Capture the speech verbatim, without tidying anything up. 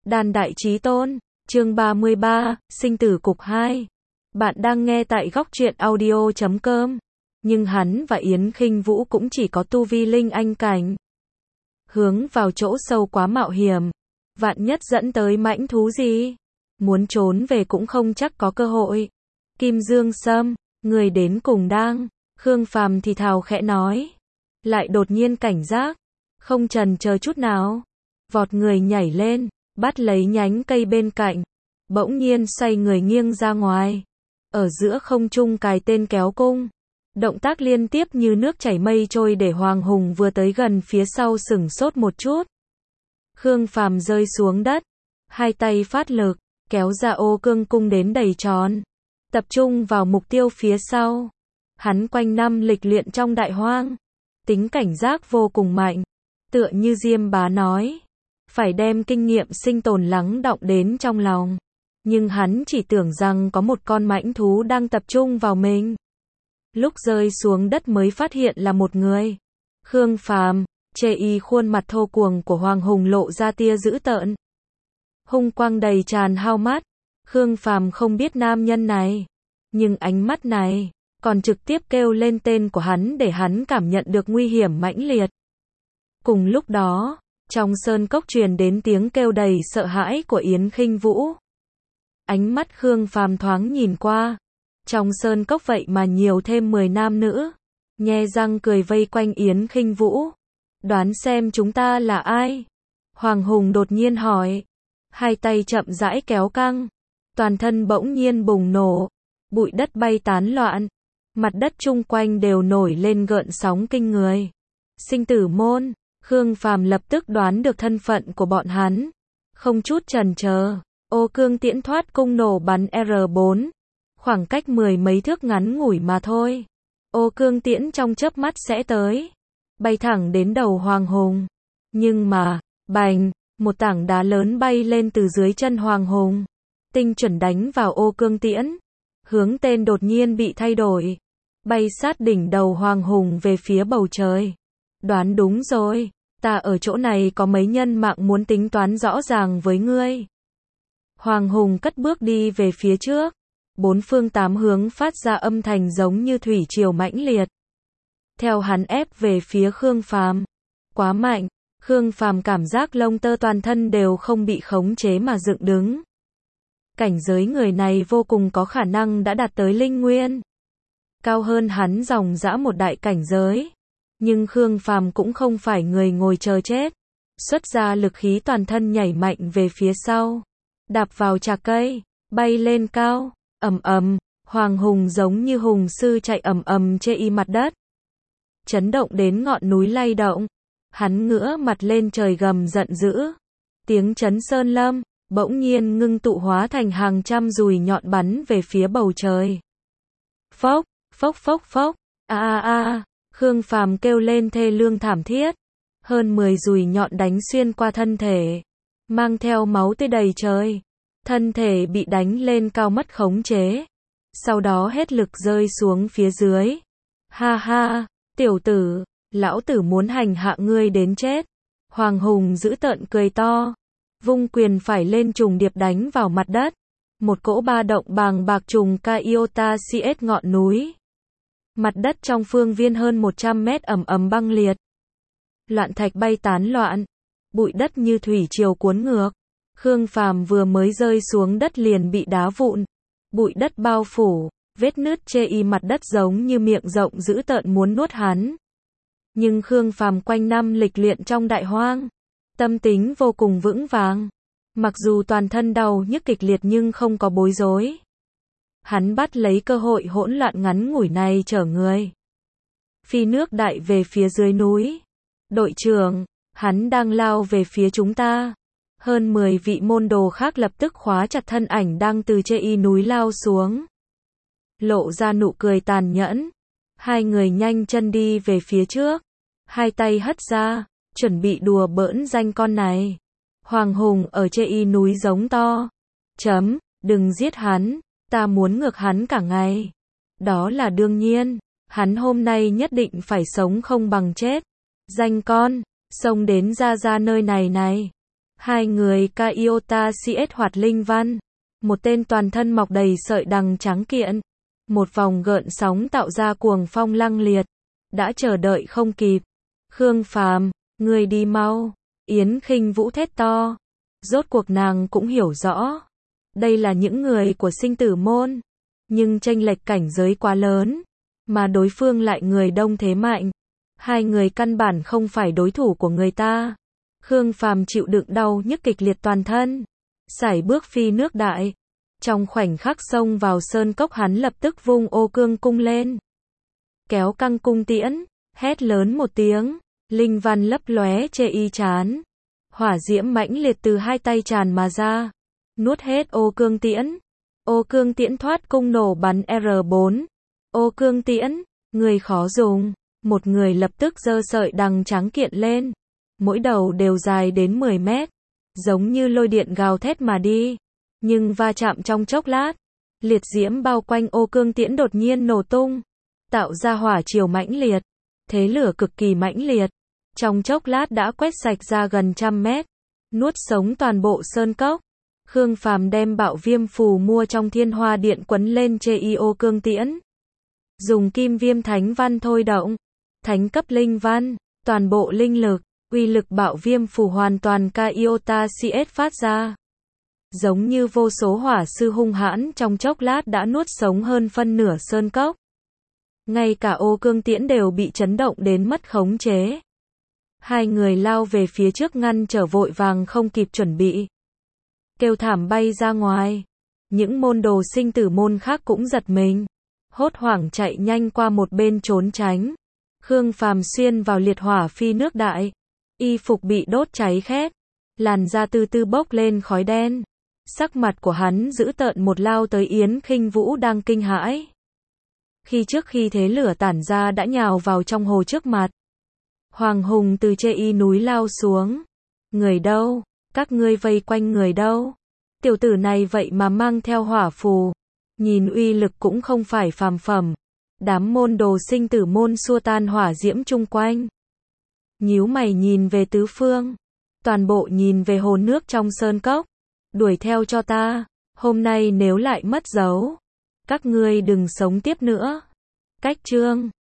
Đàn đại chí tôn, chương ba mươi ba, sinh tử cục hai. Bạn đang nghe tại góc truyện audio chấm com. Nhưng hắn và Yến Khinh Vũ cũng chỉ có tu vi linh anh cảnh. Hướng vào chỗ sâu quá mạo hiểm. Vạn nhất dẫn tới mãnh thú gì? Muốn trốn về cũng không chắc có cơ hội. Kim Dương Sâm, người đến cùng đang. Khương Phàm thì thào khẽ nói. Lại đột nhiên cảnh giác. Không chần chờ chút nào. Vọt người nhảy lên. Bắt lấy nhánh cây bên cạnh. Bỗng nhiên xoay người nghiêng ra ngoài. Ở giữa không trung cài tên kéo cung. Động tác liên tiếp như nước chảy mây trôi để Hoàng Hùng vừa tới gần phía sau sửng sốt một chút. Khương Phàm rơi xuống đất. Hai tay phát lực. Kéo ra ô cương cung đến đầy tròn. Tập trung vào mục tiêu phía sau. Hắn quanh năm lịch luyện trong đại hoang. Tính cảnh giác vô cùng mạnh. Tựa như Diêm Bá nói. Phải đem kinh nghiệm sinh tồn lắng đọng đến trong lòng. Nhưng hắn chỉ tưởng rằng có một con mãnh thú đang tập trung vào mình. Lúc rơi xuống đất mới phát hiện là một người. Khương Phàm, chê y khuôn mặt thô cuồng của Hoàng Hùng lộ ra tia dữ tợn. Hung quang đầy tràn hao mắt. Khương Phàm không biết nam nhân này. Nhưng ánh mắt này, còn trực tiếp kêu lên tên của hắn để hắn cảm nhận được nguy hiểm mãnh liệt. Cùng lúc đó, trong sơn cốc truyền đến tiếng kêu đầy sợ hãi của Yến Khinh Vũ. Ánh mắt Khương Phàm thoáng nhìn qua. Trong sơn cốc vậy mà nhiều thêm mười nam nữ. Nhe răng cười vây quanh Yến Khinh Vũ. Đoán xem chúng ta là ai? Hoàng Hùng đột nhiên hỏi. Hai tay chậm rãi kéo căng. Toàn thân bỗng nhiên bùng nổ. Bụi đất bay tán loạn. Mặt đất chung quanh đều nổi lên gợn sóng kinh người. Sinh tử môn. Khương Phàm lập tức đoán được thân phận của bọn hắn. Không chút chần chờ, ô cương tiễn thoát cung nổ bắn R bốn. Khoảng cách mười mấy thước ngắn ngủi mà thôi. Ô cương tiễn trong chớp mắt sẽ tới. Bay thẳng đến đầu Hoàng Hùng. Nhưng mà, bành, một tảng đá lớn bay lên từ dưới chân Hoàng Hùng. Tinh chuẩn đánh vào ô cương tiễn. Hướng tên đột nhiên bị thay đổi. Bay sát đỉnh đầu Hoàng Hùng về phía bầu trời. Đoán đúng rồi. Ta ở chỗ này có mấy nhân mạng muốn tính toán rõ ràng với ngươi. Hoàng Hùng cất bước đi về phía trước. Bốn phương tám hướng phát ra âm thanh giống như thủy triều mãnh liệt. Theo hắn ép về phía Khương Phàm. Quá mạnh, Khương Phàm cảm giác lông tơ toàn thân đều không bị khống chế mà dựng đứng. Cảnh giới người này vô cùng có khả năng đã đạt tới linh nguyên. Cao hơn hắn dòng dã một đại cảnh giới. Nhưng Khương Phàm cũng không phải người ngồi chờ chết. Xuất ra lực khí toàn thân nhảy mạnh về phía sau. Đạp vào chạc cây, bay lên cao, ầm ầm, Hoàng Hùng giống như hùng sư chạy ầm ầm trên y mặt đất. Chấn động đến ngọn núi lay động. Hắn ngửa mặt lên trời gầm giận dữ. Tiếng chấn sơn lâm, bỗng nhiên ngưng tụ hóa thành hàng trăm dùi nhọn bắn về phía bầu trời. Phốc, phốc phốc phốc, a a a. Khương Phàm kêu lên thê lương thảm thiết. Hơn mười dùi nhọn đánh xuyên qua thân thể. Mang theo máu tươi đầy trời. Thân thể bị đánh lên cao mất khống chế. Sau đó hết lực rơi xuống phía dưới. Ha ha, tiểu tử, lão tử muốn hành hạ ngươi đến chết. Hoàng Hùng dữ tợn cười to. Vung quyền phải lên trùng điệp đánh vào mặt đất. Một cỗ ba động bàng bạc trùng ca iota cs ngọn núi. Mặt đất trong phương viên hơn một trăm mét ầm ầm băng liệt. Loạn thạch bay tán loạn. Bụi đất như thủy triều cuốn ngược. Khương Phàm vừa mới rơi xuống đất liền bị đá vụn. Bụi đất bao phủ. Vết nứt chê y mặt đất giống như miệng rộng dữ tợn muốn nuốt hắn. Nhưng Khương Phàm quanh năm lịch luyện trong đại hoang. Tâm tính vô cùng vững vàng. Mặc dù toàn thân đau nhức kịch liệt nhưng không có bối rối. Hắn bắt lấy cơ hội hỗn loạn ngắn ngủi này chở người. Phi nước đại về phía dưới núi. Đội trưởng, hắn đang lao về phía chúng ta. Hơn mười vị môn đồ khác lập tức khóa chặt thân ảnh đang từ trên y núi lao xuống. Lộ ra nụ cười tàn nhẫn. Hai người nhanh chân đi về phía trước. Hai tay hất ra, chuẩn bị đùa bỡn danh con này. Hoàng Hùng ở trên y núi giống to. Chấm, đừng giết hắn. Ta muốn ngược hắn cả ngày. Đó là đương nhiên. Hắn hôm nay nhất định phải sống không bằng chết. Danh con, xông đến ra ra nơi này này. Hai người Kaiota xê ét Hoạt Linh Văn. Một tên toàn thân mọc đầy sợi đằng trắng kiện. Một vòng gợn sóng tạo ra cuồng phong lăng liệt. Đã chờ đợi không kịp. Khương Phàm, người đi mau. Yến Khinh Vũ thét to. Rốt cuộc nàng cũng hiểu rõ. Đây là những người của sinh tử môn. Nhưng chênh lệch cảnh giới quá lớn. Mà đối phương lại người đông thế mạnh. Hai người căn bản không phải đối thủ của người ta. Khương Phàm chịu đựng đau nhức kịch liệt toàn thân. Sải bước phi nước đại. Trong khoảnh khắc xông vào sơn cốc hắn lập tức vung ô cương cung lên. Kéo căng cung tiễn. Hét lớn một tiếng. Linh văn lấp lóe chê y chán. Hỏa diễm mãnh liệt từ hai tay tràn mà ra. Nuốt hết ô cương tiễn. Ô cương tiễn thoát cung nổ bắn R bốn. Ô cương tiễn. Người khó dùng. Một người lập tức giơ sợi đằng trắng kiện lên. Mỗi đầu đều dài đến mười mét. Giống như lôi điện gào thét mà đi. Nhưng va chạm trong chốc lát. Liệt diễm bao quanh ô cương tiễn đột nhiên nổ tung. Tạo ra hỏa chiều mãnh liệt. Thế lửa cực kỳ mãnh liệt. Trong chốc lát đã quét sạch ra gần trăm mét. Nuốt sống toàn bộ sơn cốc. Khương Phàm đem bạo viêm phù mua trong thiên hoa điện quấn lên chê y ô cương tiễn. Dùng kim viêm thánh văn thôi động. Thánh cấp linh văn. Toàn bộ linh lực. Uy lực bạo viêm phù hoàn toàn Kaiota xê ét phát ra. Giống như vô số hỏa sư hung hãn trong chốc lát đã nuốt sống hơn phân nửa sơn cốc. Ngay cả ô cương tiễn đều bị chấn động đến mất khống chế. Hai người lao về phía trước ngăn trở vội vàng không kịp chuẩn bị. Kêu thảm bay ra ngoài. Những môn đồ sinh tử môn khác cũng giật mình. Hốt hoảng chạy nhanh qua một bên trốn tránh. Khương Phàm xuyên vào liệt hỏa phi nước đại. Y phục bị đốt cháy khét. Làn da từ từ bốc lên khói đen. Sắc mặt của hắn dữ tợn một lao tới Yến Khinh Vũ đang kinh hãi. Khi trước khi thế lửa tản ra đã nhào vào trong hồ trước mặt. Hoàng Hùng từ chê y núi lao xuống. Người đâu? Các ngươi vây quanh người đâu? Tiểu tử này vậy mà mang theo hỏa phù. Nhìn uy lực cũng không phải phàm phẩm. Đám môn đồ sinh tử môn xua tan hỏa diễm chung quanh. Nhíu mày nhìn về tứ phương. Toàn bộ nhìn về hồ nước trong sơn cốc. Đuổi theo cho ta. Hôm nay nếu lại mất dấu. Các ngươi đừng sống tiếp nữa. Cách chương